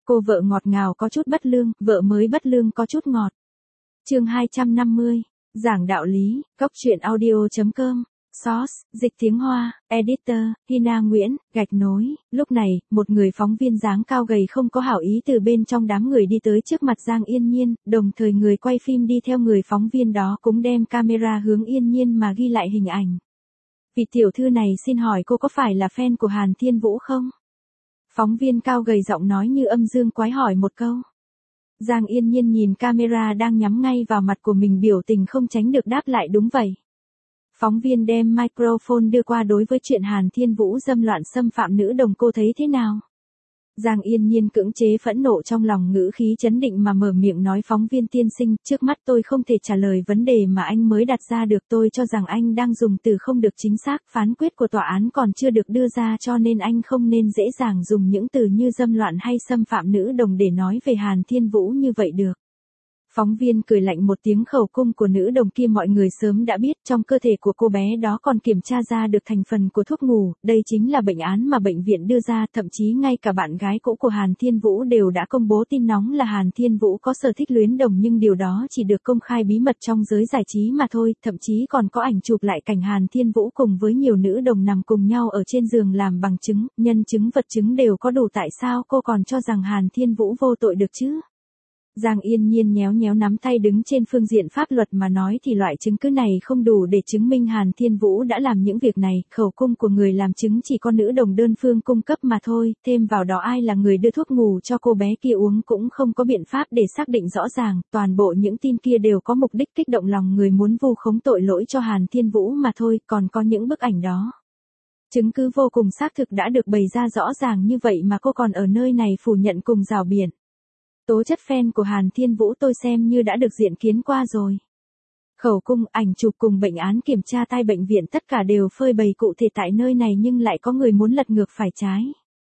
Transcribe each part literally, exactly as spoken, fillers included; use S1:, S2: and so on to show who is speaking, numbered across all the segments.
S1: Cô vợ ngọt ngào có chút bất lương, vợ mới bất lương có chút ngọt. Chương hai trăm năm mươi, giảng đạo lý, góc truyện audio chấm com. Source, dịch tiếng Hoa, Editor, Hina Nguyễn, gạch nối. Lúc này, một người phóng viên dáng cao gầy không có hảo ý từ bên trong đám người đi tới trước mặt Giang Yên Nhiên, đồng thời người quay phim đi theo người phóng viên đó cũng đem camera hướng Yên Nhiên mà ghi lại hình ảnh. Vị tiểu thư này xin hỏi cô có phải là fan của Hàn Thiên Vũ không? Phóng viên cao gầy giọng nói như âm dương quái hỏi một câu. Giang Yên Nhiên nhìn camera đang nhắm ngay vào mặt của mình, biểu tình không tránh được đáp lại đúng vậy. Phóng viên đem microphone đưa qua, đối với chuyện Hàn Thiên Vũ dâm loạn xâm phạm nữ đồng cô thấy thế nào? Giang Yên Nhiên cưỡng chế phẫn nộ trong lòng, ngữ khí trấn định mà mở miệng nói, phóng viên tiên sinh, trước mắt tôi không thể trả lời vấn đề mà anh mới đặt ra được, tôi cho rằng anh đang dùng từ không được chính xác, phán quyết của tòa án còn chưa được đưa ra cho nên anh không nên dễ dàng dùng những từ như dâm loạn hay xâm phạm nữ đồng để nói về Hàn Thiên Vũ như vậy được. Phóng viên cười lạnh một tiếng, khẩu cung của nữ đồng kia mọi người sớm đã biết, trong cơ thể của cô bé đó còn kiểm tra ra được thành phần của thuốc ngủ, đây chính là bệnh án mà bệnh viện đưa ra, thậm chí ngay cả bạn gái cũ của Hàn Thiên Vũ đều đã công bố tin nóng là Hàn Thiên Vũ có sở thích luyến đồng, nhưng điều đó chỉ được công khai bí mật trong giới giải trí mà thôi, thậm chí còn có ảnh chụp lại cảnh Hàn Thiên Vũ cùng với nhiều nữ đồng nằm cùng nhau ở trên giường làm bằng chứng, nhân chứng vật chứng đều có đủ, tại sao cô còn cho rằng Hàn Thiên Vũ vô tội được chứ? Giang Yên Nhiên nhéo nhéo nắm tay, đứng trên phương diện pháp luật mà nói thì loại chứng cứ này không đủ để chứng minh Hàn Thiên Vũ đã làm những việc này, khẩu cung của người làm chứng chỉ có nữ đồng đơn phương cung cấp mà thôi, thêm vào đó ai là người đưa thuốc ngủ cho cô bé kia uống cũng không có biện pháp để xác định rõ ràng, toàn bộ những tin kia đều có mục đích kích động lòng người, muốn vu khống tội lỗi cho Hàn Thiên Vũ mà thôi, còn có những bức ảnh đó. Chứng cứ vô cùng xác thực đã được bày ra rõ ràng như vậy mà cô còn ở nơi này phủ nhận cùng rào biện. Tố chất fan của Hàn Thiên Vũ tôi xem như đã được diện kiến qua rồi. Khẩu cung, ảnh chụp cùng bệnh án kiểm tra tai bệnh viện tất cả đều phơi bày cụ thể tại nơi này, nhưng lại có người muốn lật ngược phải trái.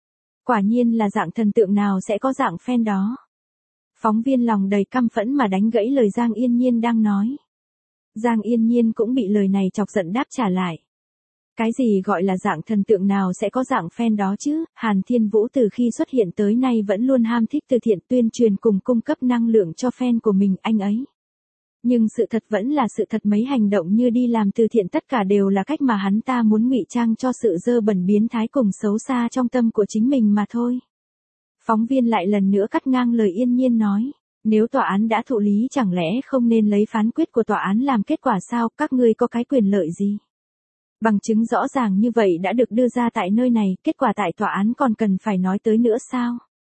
S1: Quả nhiên là dạng thần tượng nào sẽ có dạng fan đó. Phóng viên lòng đầy căm phẫn mà đánh gãy lời Giang Yên Nhiên đang nói. Giang Yên Nhiên cũng bị lời này chọc giận đáp trả lại. Cái gì gọi là dạng thần tượng nào sẽ có dạng fan đó chứ? Hàn Thiên Vũ từ khi xuất hiện tới nay vẫn luôn ham thích từ thiện, tuyên truyền cùng cung cấp năng lượng cho fan của mình anh ấy. Nhưng sự thật vẫn là sự thật, mấy hành động như đi làm từ thiện tất cả đều là cách mà hắn ta muốn ngụy trang cho sự dơ bẩn biến thái cùng xấu xa trong tâm của chính mình mà thôi. Phóng viên lại lần nữa cắt ngang lời Yên Nhiên nói. Nếu tòa án đã thụ lý chẳng lẽ không nên lấy phán quyết của tòa án làm kết quả sao, các ngươi có cái quyền lợi gì? Bằng chứng rõ ràng như vậy đã được đưa ra tại nơi này, kết quả tại tòa án còn cần phải nói tới nữa sao?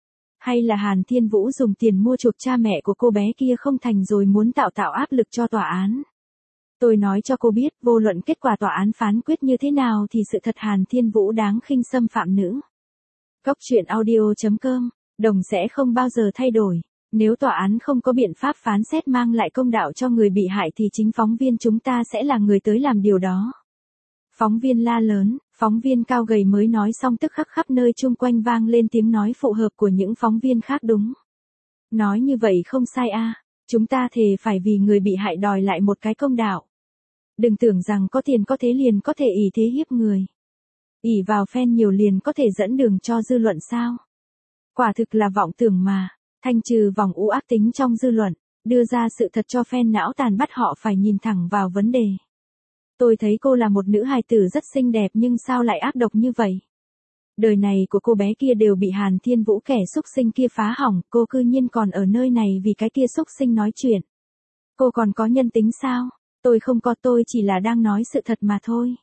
S1: Hay là Hàn Thiên Vũ dùng tiền mua chuộc cha mẹ của cô bé kia không thành rồi muốn tạo tạo áp lực cho tòa án? Tôi nói cho cô biết, vô luận kết quả tòa án phán quyết như thế nào thì sự thật Hàn Thiên Vũ đáng khinh xâm phạm nữ. Góc truyện audio chấm com, đồng sẽ không bao giờ thay đổi. Nếu tòa án không có biện pháp phán xét mang lại công đạo cho người bị hại thì chính phóng viên chúng ta sẽ là người tới làm điều đó. Phóng viên la lớn, phóng viên cao gầy mới nói xong tức khắc khắp nơi chung quanh vang lên tiếng nói phụ hợp của những phóng viên khác. Đúng. Nói như vậy không sai a, à. Chúng ta thề phải vì người bị hại đòi lại một cái công đạo. Đừng tưởng rằng có tiền có thế liền có thể ỷ thế hiếp người. ỷ vào fan nhiều liền có thể dẫn đường cho dư luận sao? Quả thực là vọng tưởng mà, thanh trừ vòng u ác tính trong dư luận, đưa ra sự thật cho fan não tàn, bắt họ phải nhìn thẳng vào vấn đề. Tôi thấy cô là một nữ hài tử rất xinh đẹp nhưng sao lại ác độc như vậy? Đời này của cô bé kia đều bị Hàn Thiên Vũ kẻ xúc sinh kia phá hỏng, cô cư nhiên còn ở nơi này vì cái kia xúc sinh nói chuyện. Cô còn có nhân tính sao? Tôi không có, tôi chỉ là đang nói sự thật mà thôi.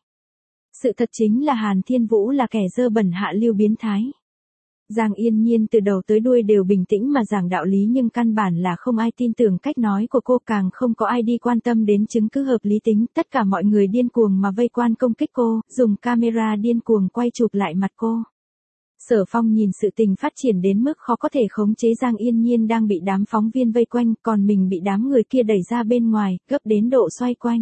S1: Sự thật chính là Hàn Thiên Vũ là kẻ dơ bẩn hạ lưu biến thái. Giang Yên Nhiên từ đầu tới đuôi đều bình tĩnh mà giảng đạo lý, nhưng căn bản là không ai tin tưởng cách nói của cô, càng không có ai đi quan tâm đến chứng cứ hợp lý tính, tất cả mọi người điên cuồng mà vây quan công kích cô, dùng camera điên cuồng quay chụp lại mặt cô. Sở Phong nhìn sự tình phát triển đến mức khó có thể khống chế, Giang Yên Nhiên đang bị đám phóng viên vây quanh, còn mình bị đám người kia đẩy ra bên ngoài, gấp đến độ xoay quanh.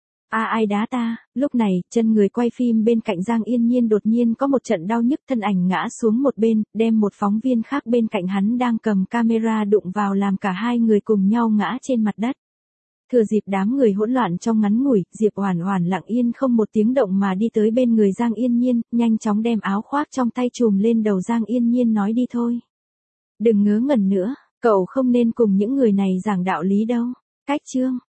S1: A ai đá ta, lúc này, chân người quay phim bên cạnh Giang Yên Nhiên đột nhiên có một trận đau nhức, thân ảnh ngã xuống một bên, đem một phóng viên khác bên cạnh hắn đang cầm camera đụng vào làm cả hai người cùng nhau ngã trên mặt đất. Thừa dịp đám người hỗn loạn trong ngắn ngủi, Diệp Oản Oản lặng yên không một tiếng động mà đi tới bên người Giang Yên Nhiên, nhanh chóng đem áo khoác trong tay trùm lên đầu Giang Yên Nhiên nói đi thôi. Đừng ngớ ngẩn nữa, cậu không nên cùng những người này giảng đạo lý đâu. Cách chương